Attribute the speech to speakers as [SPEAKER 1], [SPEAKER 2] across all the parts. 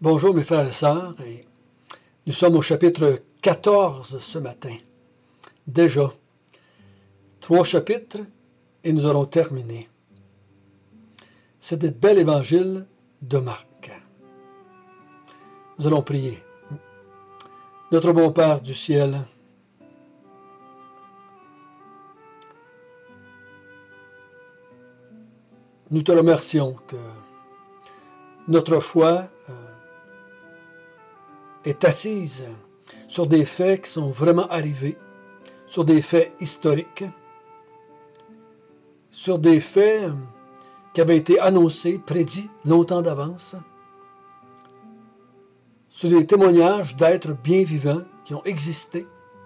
[SPEAKER 1] Bonjour mes frères et sœurs, et nous sommes au chapitre 14 ce matin. Déjà, 3 chapitres et nous aurons terminé. C'est le bel évangile de Marc. Nous allons prier. Notre bon Père du ciel, nous te remercions que notre foi est assise sur des faits qui sont vraiment arrivés, sur des faits historiques, sur des faits qui avaient été annoncés, prédits longtemps d'avance, sur des témoignages d'êtres bien vivants qui ont existé.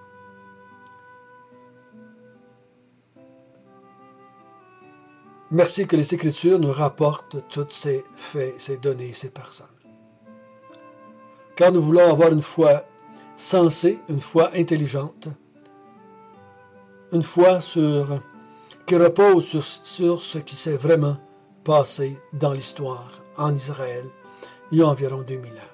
[SPEAKER 1] Merci que les Écritures nous rapportent tous ces faits, ces données, ces personnes. Car nous voulons avoir une foi sensée, une foi intelligente, une foi qui repose sur ce qui s'est vraiment passé dans l'histoire en Israël il y a environ 2000 ans.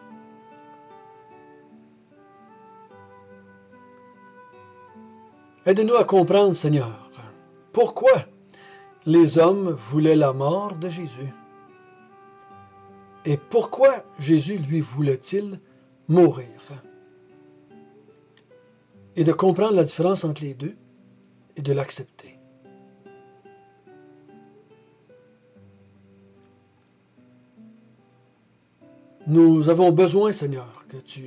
[SPEAKER 1] Aide-nous à comprendre, Seigneur, pourquoi les hommes voulaient la mort de Jésus. Et pourquoi Jésus, lui, voulait-il mourir? Et de comprendre la différence entre les deux et de l'accepter. Nous avons besoin, Seigneur, que tu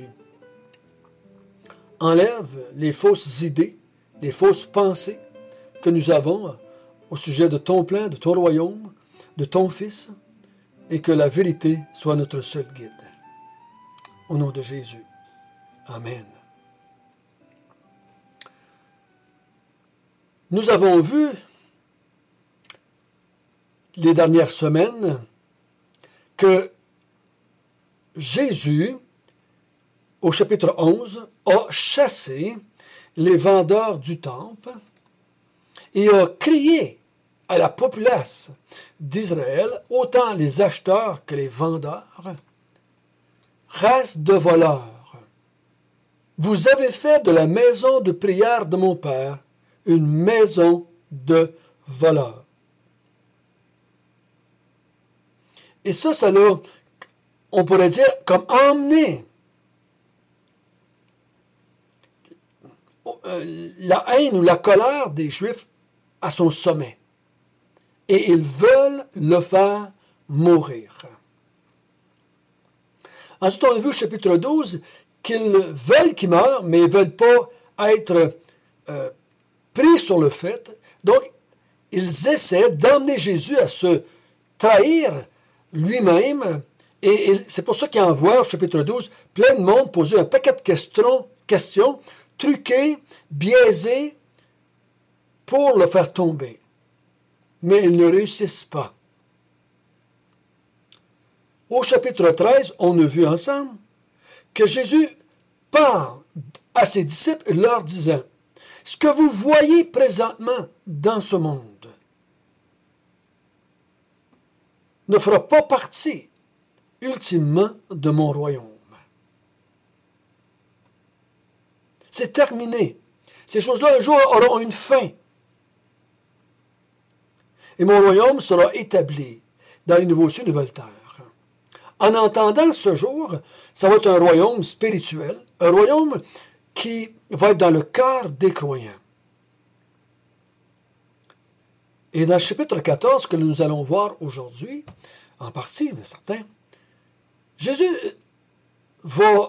[SPEAKER 1] enlèves les fausses idées, les fausses pensées que nous avons au sujet de ton plan, de ton royaume, de ton Fils, et que la vérité soit notre seul guide. Au nom de Jésus. Amen. Nous avons vu les dernières semaines que Jésus, au chapitre 11, a chassé les vendeurs du temple et a crié à la populace d'Israël, autant les acheteurs que les vendeurs, race de voleurs, vous avez fait de la maison de prière de mon Père une maison de voleurs. Et ça l'a, on pourrait dire, comme emmené la haine ou la colère des Juifs à son sommet. Et ils veulent le faire mourir. Ensuite, on a vu au chapitre 12 qu'ils veulent qu'il meure, mais ils ne veulent pas être pris sur le fait. Donc, ils essaient d'emmener Jésus à se trahir lui-même. Et c'est pour ça qu'il envoie au chapitre 12 plein de monde poser un paquet de questions truquées, biaisées, pour le faire tomber. Mais ils ne réussissent pas. Au chapitre 13, on a vu ensemble que Jésus parle à ses disciples leur disant « Ce que vous voyez présentement dans ce monde ne fera pas partie ultimement de mon royaume. C'est terminé. Ces choses-là, un jour, auront une fin. Et mon royaume sera établi dans les nouveaux cieux, nouvelles terres. En entendant ce jour, ça va être un royaume spirituel, un royaume qui va être dans le cœur des croyants. Et dans le chapitre 14, que nous allons voir aujourd'hui, en partie, mais certain, Jésus va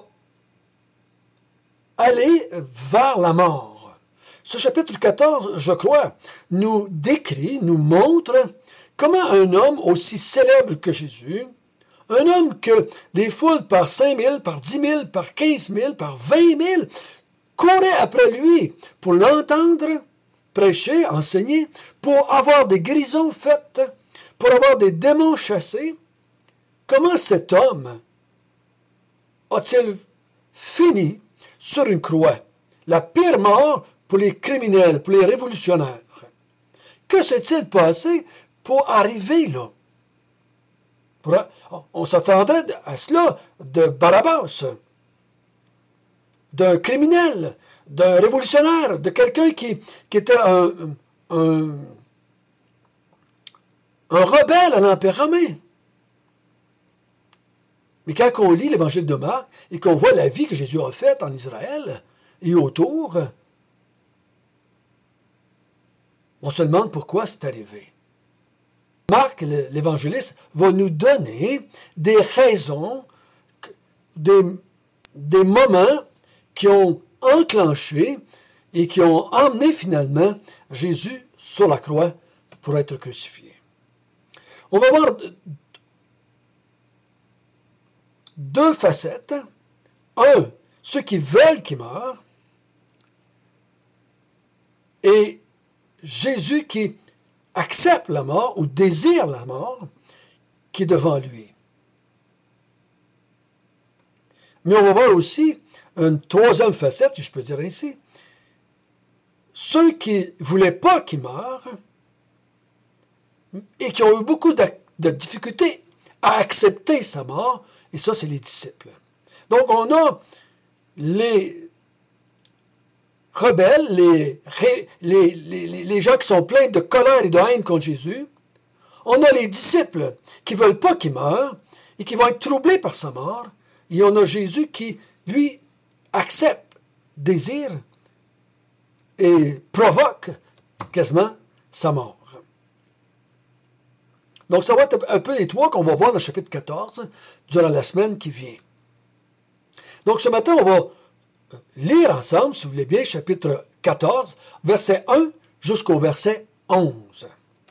[SPEAKER 1] aller vers la mort. Ce chapitre 14, je crois, nous décrit, nous montre comment un homme aussi célèbre que Jésus, un homme que les foules par 5 000, par 10 000, par 15 000, par 20 000 couraient après lui pour l'entendre prêcher, enseigner, pour avoir des guérisons faites, pour avoir des démons chassés. Comment cet homme a-t-il fini sur une croix? La pire mort pour les criminels, pour les révolutionnaires. Que s'est-il passé pour arriver là? On s'attendrait à cela de Barabbas, d'un criminel, d'un révolutionnaire, de quelqu'un qui était un rebelle à l'Empire romain. Mais quand on lit l'Évangile de Marc et qu'on voit la vie que Jésus a faite en Israël et autour, on se demande pourquoi c'est arrivé. Marc, l'évangéliste, va nous donner des raisons, des moments qui ont enclenché et qui ont emmené finalement Jésus sur la croix pour être crucifié. On va voir deux facettes. Un, ceux qui veulent qu'il meure, et Jésus qui accepte la mort ou désire la mort qui est devant lui. Mais on va voir aussi une troisième facette, si je peux dire ainsi. Ceux qui ne voulaient pas qu'il meure et qui ont eu beaucoup de difficultés à accepter sa mort, et ça, c'est les disciples. Donc, on a les rebelles, les gens qui sont pleins de colère et de haine contre Jésus. On a les disciples qui ne veulent pas qu'il meure et qui vont être troublés par sa mort. Et on a Jésus qui, lui, accepte, désire et provoque quasiment sa mort. Donc, ça va être un peu les trois qu'on va voir dans le chapitre 14 durant la semaine qui vient. Donc, ce matin, on va lire ensemble, si vous voulez bien, chapitre 14, verset 1 jusqu'au verset 11.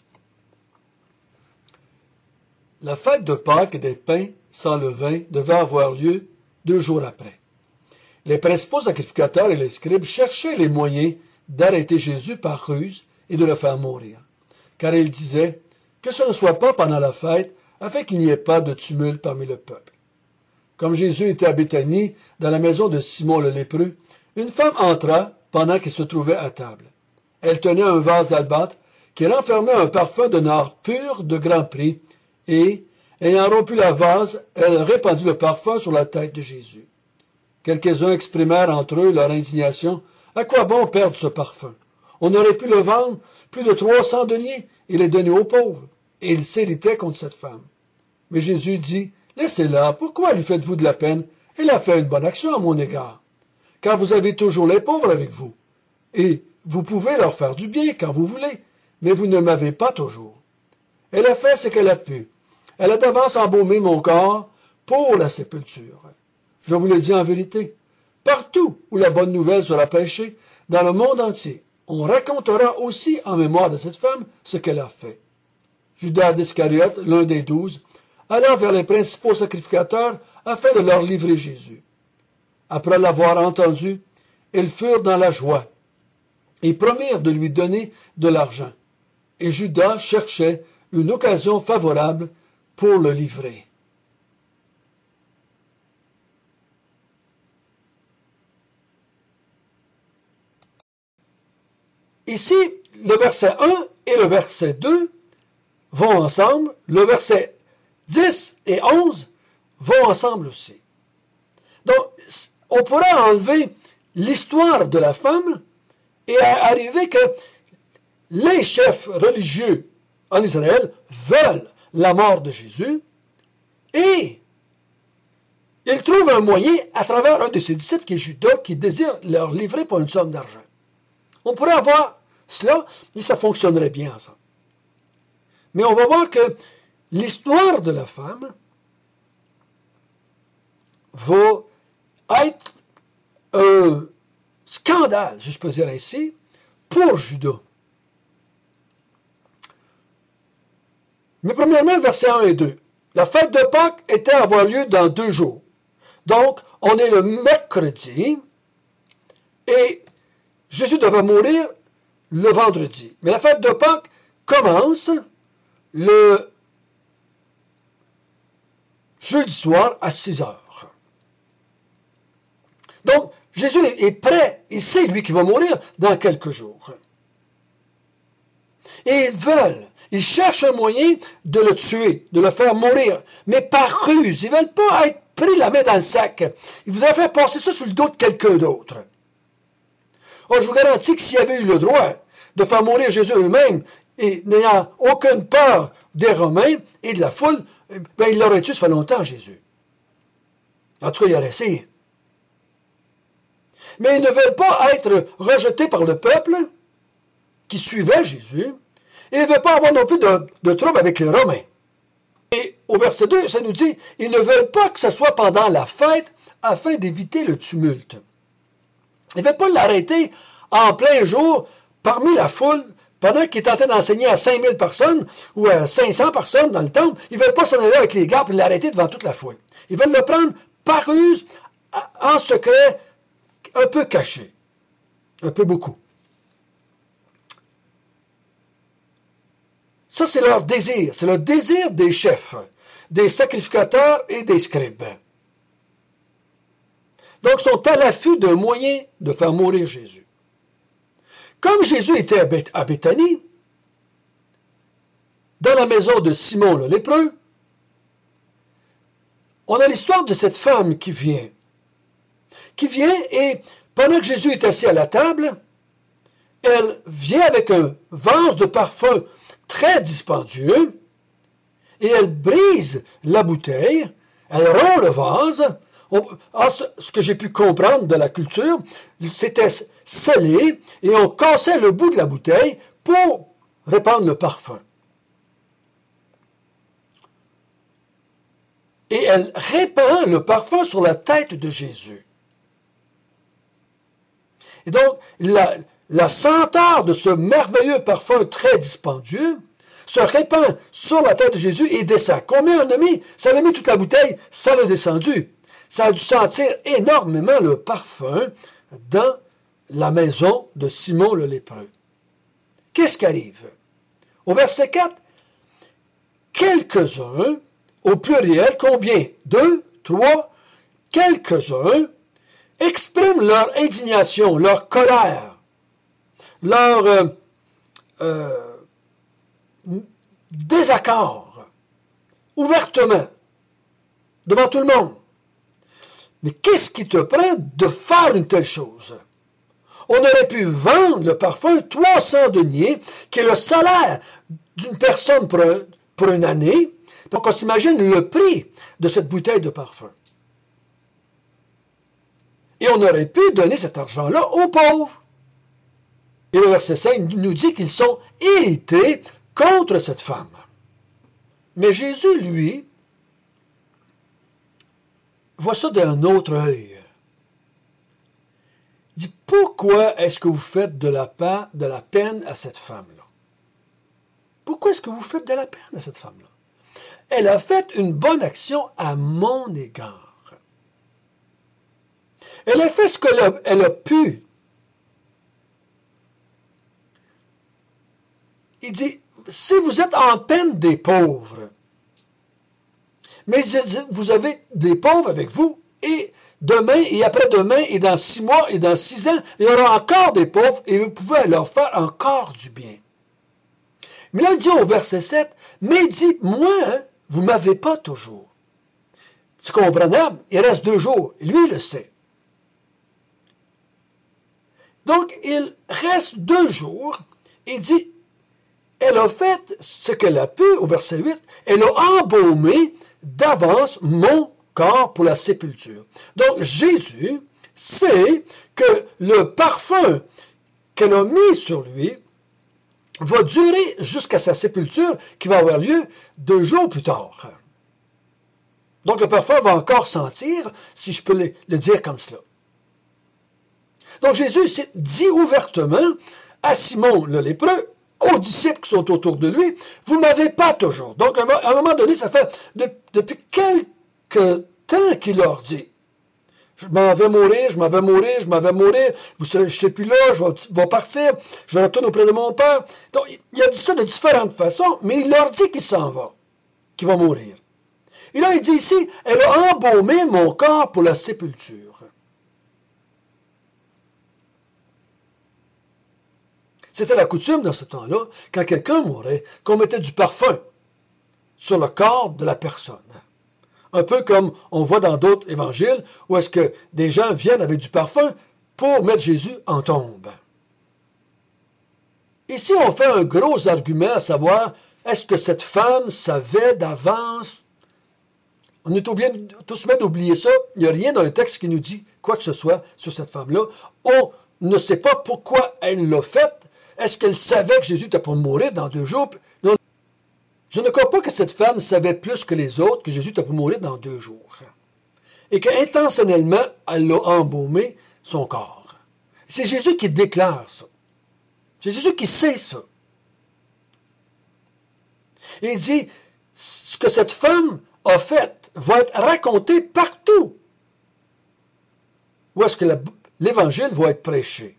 [SPEAKER 1] La fête de Pâques et des pains sans levain devait avoir lieu 2 jours après. Les principaux sacrificateurs et les scribes cherchaient les moyens d'arrêter Jésus par ruse et de le faire mourir, car ils disaient que ce ne soit pas pendant la fête, afin qu'il n'y ait pas de tumulte parmi le peuple. Comme Jésus était à Béthanie, dans la maison de Simon le lépreux, une femme entra pendant qu'il se trouvait à table. Elle tenait un vase d'albâtre qui renfermait un parfum de nard pur de grand prix, et, ayant rompu la vase, elle répandit le parfum sur la tête de Jésus. Quelques-uns exprimèrent entre eux leur indignation. À quoi bon perdre ce parfum? On aurait pu le vendre plus de 300 deniers et les donner aux pauvres. Et ils s'irritaient contre cette femme. Mais Jésus dit, laissez-la, pourquoi lui faites-vous de la peine? Elle a fait une bonne action à mon égard. Car vous avez toujours les pauvres avec vous. Et vous pouvez leur faire du bien quand vous voulez, mais vous ne m'avez pas toujours. Elle a fait ce qu'elle a pu. Elle a d'avance embaumé mon corps pour la sépulture. Je vous le dis en vérité, partout où la bonne nouvelle sera prêchée, dans le monde entier, on racontera aussi en mémoire de cette femme ce qu'elle a fait. Judas d'Iscariote, l'un des 12, alla vers les principaux sacrificateurs afin de leur livrer Jésus. Après l'avoir entendu, ils furent dans la joie et promirent de lui donner de l'argent. Et Judas cherchait une occasion favorable pour le livrer. Ici, le verset 1 et le verset 2 vont ensemble, le verset 10 et 11 vont ensemble aussi. Donc, on pourrait enlever l'histoire de la femme et arriver que les chefs religieux en Israël veulent la mort de Jésus et ils trouvent un moyen à travers un de ses disciples qui est Judas qui désire leur livrer pour une somme d'argent. On pourrait avoir cela et ça fonctionnerait bien ensemble. Mais on va voir que l'histoire de la femme va être un scandale, si je peux dire ainsi, pour Judas. Mais premièrement, versets 1 et 2. La fête de Pâques était à avoir lieu dans 2 jours. Donc, on est le mercredi et Jésus devait mourir le vendredi. Mais la fête de Pâques commence le jeudi soir à 6 heures. Donc, Jésus est prêt, il sait, lui, qu'il va mourir dans quelques jours. Et Ils cherchent un moyen de le tuer, de le faire mourir, mais par ruse. Ils ne veulent pas être pris la main dans le sac. Ils voudraient faire passer ça sur le dos de quelqu'un d'autre. Or, je vous garantis que s'ils avaient eu le droit de faire mourir Jésus eux-mêmes, et n'ayant aucune peur des Romains et de la foule, ben, ils l'auraient tué, ça fait longtemps, Jésus. En tout cas, il aurait essayé. Mais ils ne veulent pas être rejetés par le peuple qui suivait Jésus, et ils ne veulent pas avoir non plus de trouble avec les Romains. Et au verset 2, ça nous dit, ils ne veulent pas que ce soit pendant la fête afin d'éviter le tumulte. Ils ne veulent pas l'arrêter en plein jour parmi la foule pendant qu'il est en train d'enseigner à 5000 personnes ou à 500 personnes dans le temple. Ils ne veulent pas s'en aller avec les gardes et l'arrêter devant toute la foule. Ils veulent le prendre par ruse, en secret, un peu caché. Un peu beaucoup. Ça, c'est leur désir. C'est le désir des chefs, des sacrificateurs et des scribes. Donc, ils sont à l'affût d'un moyen de faire mourir Jésus. Comme Jésus était à Béthanie, dans la maison de Simon le lépreux, on a l'histoire de cette femme qui vient et pendant que Jésus est assis à la table, elle vient avec un vase de parfum très dispendieux et elle brise la bouteille, elle rompt le vase. Ce que j'ai pu comprendre de la culture, c'était scellé et on cassait le bout de la bouteille pour répandre le parfum. Et elle répand le parfum sur la tête de Jésus. Et donc, la senteur de ce merveilleux parfum très dispendieux se répand sur la tête de Jésus et descend. Combien on a mis? Ça l'a mis toute la bouteille, ça l'a descendu. Ça a dû sentir énormément le parfum dans la maison de Simon le lépreux. Qu'est-ce qui arrive? Au verset 4, quelques-uns, au pluriel, combien? 2, 3, quelques-uns expriment leur indignation, leur colère, leur désaccord, ouvertement, devant tout le monde. Mais qu'est-ce qui te prend de faire une telle chose? On aurait pu vendre le parfum 300 deniers, qui est le salaire d'une personne pour une année. Donc on s'imagine le prix de cette bouteille de parfum. Et on aurait pu donner cet argent-là aux pauvres. Et le verset 5 nous dit qu'ils sont irrités contre cette femme. Mais Jésus, lui, voit ça d'un autre œil. Il dit, pourquoi est-ce que vous faites de la peine à cette femme-là? Pourquoi est-ce que vous faites de la peine à cette femme-là? Elle a fait une bonne action à mon égard. Elle a fait ce qu'elle a pu. Il dit, si vous êtes en peine des pauvres, mais vous avez des pauvres avec vous, et demain, et après-demain, et dans 6 mois, et dans 6 ans, il y aura encore des pauvres, et vous pouvez leur faire encore du bien. Mais là, il dit au verset 7, mais il dit, moi, vous ne m'avez pas toujours. C'est comprenable, il reste 2 jours, lui, il le sait. Donc, il reste 2 jours, et il dit, elle a fait ce qu'elle a pu, au verset 8, elle a embaumé d'avance mon corps pour la sépulture. Donc, Jésus sait que le parfum qu'elle a mis sur lui va durer jusqu'à sa sépulture, qui va avoir lieu 2 jours plus tard. Donc, le parfum va encore sentir, si je peux le dire comme cela. Donc, Jésus s'est dit ouvertement à Simon le lépreux, aux disciples qui sont autour de lui, vous ne m'avez pas toujours. Donc, à un moment donné, ça fait depuis quelque temps qu'il leur dit, je m'en vais mourir, je m'en vais mourir, je m'en vais mourir, je ne serai plus là, je vais partir, je retourne auprès de mon Père. Donc, il a dit ça de différentes façons, mais il leur dit qu'il s'en va, qu'il va mourir. Et là, il dit ici, elle a embaumé mon corps pour la sépulture. C'était la coutume dans ce temps-là, quand quelqu'un mourait, qu'on mettait du parfum sur le corps de la personne. Un peu comme on voit dans d'autres évangiles, où est-ce que des gens viennent avec du parfum pour mettre Jésus en tombe. Ici, on fait un gros argument à savoir, est-ce que cette femme savait d'avance? On est tous bien d'oublier ça. Il n'y a rien dans le texte qui nous dit quoi que ce soit sur cette femme-là. On ne sait pas pourquoi elle l'a fait. Est-ce qu'elle savait que Jésus était pour mourir dans 2 jours? Non. Je ne crois pas que cette femme savait plus que les autres que Jésus était pour mourir dans 2 jours. Et qu'intentionnellement, elle l'a embaumé son corps. C'est Jésus qui déclare ça. C'est Jésus qui sait ça. Et il dit, ce que cette femme a fait va être raconté partout où est-ce que l'Évangile va être prêché.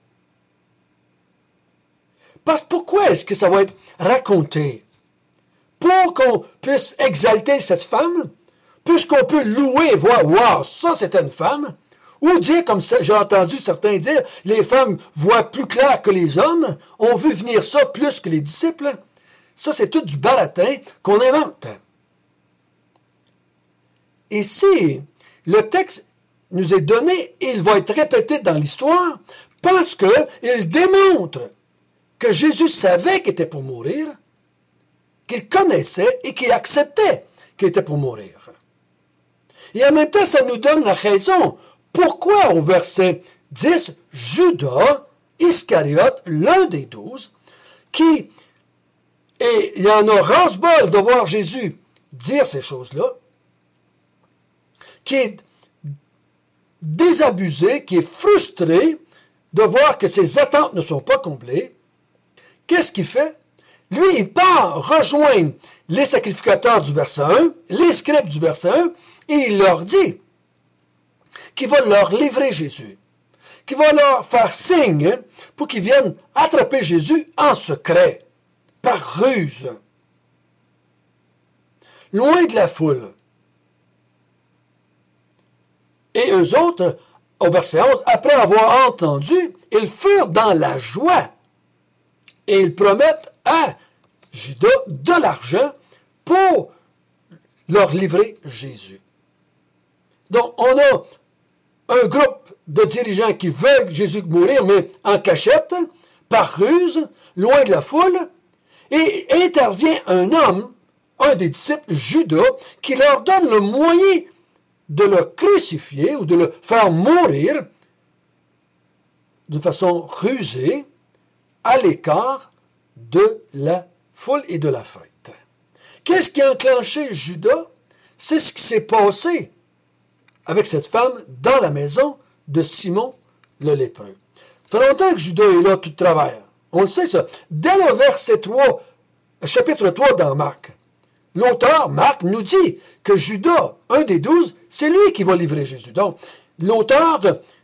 [SPEAKER 1] Pourquoi est-ce que ça va être raconté? Pour qu'on puisse exalter cette femme, puisqu'on peut louer et voir, wow, ça c'était une femme, ou dire, comme j'ai entendu certains dire, les femmes voient plus clair que les hommes, on veut venir ça plus que les disciples. Ça, c'est tout du baratin qu'on invente. Ici, le texte nous est donné et il va être répété dans l'histoire parce qu'il démontre que Jésus savait qu'il était pour mourir, qu'il connaissait et qu'il acceptait qu'il était pour mourir. Et en même temps, ça nous donne la raison pourquoi au verset 10, Judas Iscariote, l'un des 12, et il y en a ras-bol de voir Jésus dire ces choses-là, qui est désabusé, qui est frustré de voir que ses attentes ne sont pas comblées. Qu'est-ce qu'il fait? Lui, il part rejoindre les sacrificateurs du verset 1, les scribes du verset 1, et il leur dit qu'il va leur livrer Jésus, qu'il va leur faire signe pour qu'ils viennent attraper Jésus en secret, par ruse, loin de la foule. Et eux autres, au verset 11, après avoir entendu, ils furent dans la joie. Et ils promettent à Judas de l'argent pour leur livrer Jésus. Donc, on a un groupe de dirigeants qui veulent Jésus mourir, mais en cachette, par ruse, loin de la foule, et intervient un homme, un des disciples, Judas, qui leur donne le moyen de le crucifier ou de le faire mourir de façon rusée, à l'écart de la foule et de la fête. Qu'est-ce qui a enclenché Judas? C'est ce qui s'est passé avec cette femme dans la maison de Simon le lépreux. Ça fait longtemps que Judas est là tout de travers. On le sait ça. Dès le verset 3, chapitre 3 dans Marc, l'auteur, Marc, nous dit que Judas, un des 12, c'est lui qui va livrer Jésus. Donc, l'auteur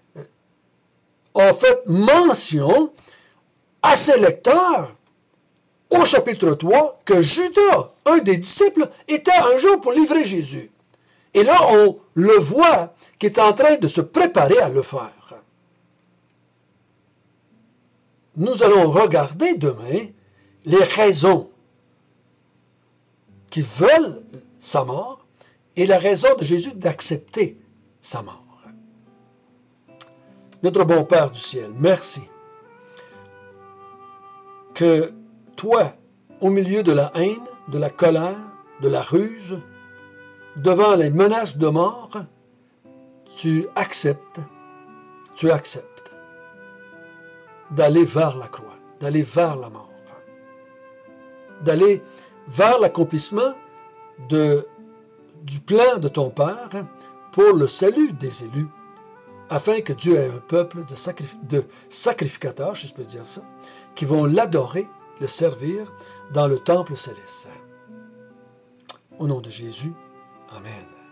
[SPEAKER 1] a fait mention à ses lecteurs, au chapitre 3, que Judas, un des disciples, était un jour pour livrer Jésus. Et là, on le voit qui est en train de se préparer à le faire. Nous allons regarder demain les raisons qui veulent sa mort et la raison de Jésus d'accepter sa mort. Notre bon Père du ciel, merci que toi, au milieu de la haine, de la colère, de la ruse, devant les menaces de mort, tu acceptes d'aller vers la croix, d'aller vers la mort, d'aller vers l'accomplissement du plan de ton Père pour le salut des élus, afin que Dieu ait un peuple de sacrificateurs, si je peux dire ça, qui vont l'adorer, le servir dans le temple céleste. Au nom de Jésus, Amen.